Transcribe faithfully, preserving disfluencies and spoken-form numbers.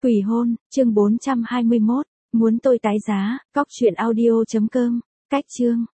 Quỷ hôn, chương bốn trăm hai mươi mốt, muốn tôi tái giá, cóc truyện audio chấm com, cách chương.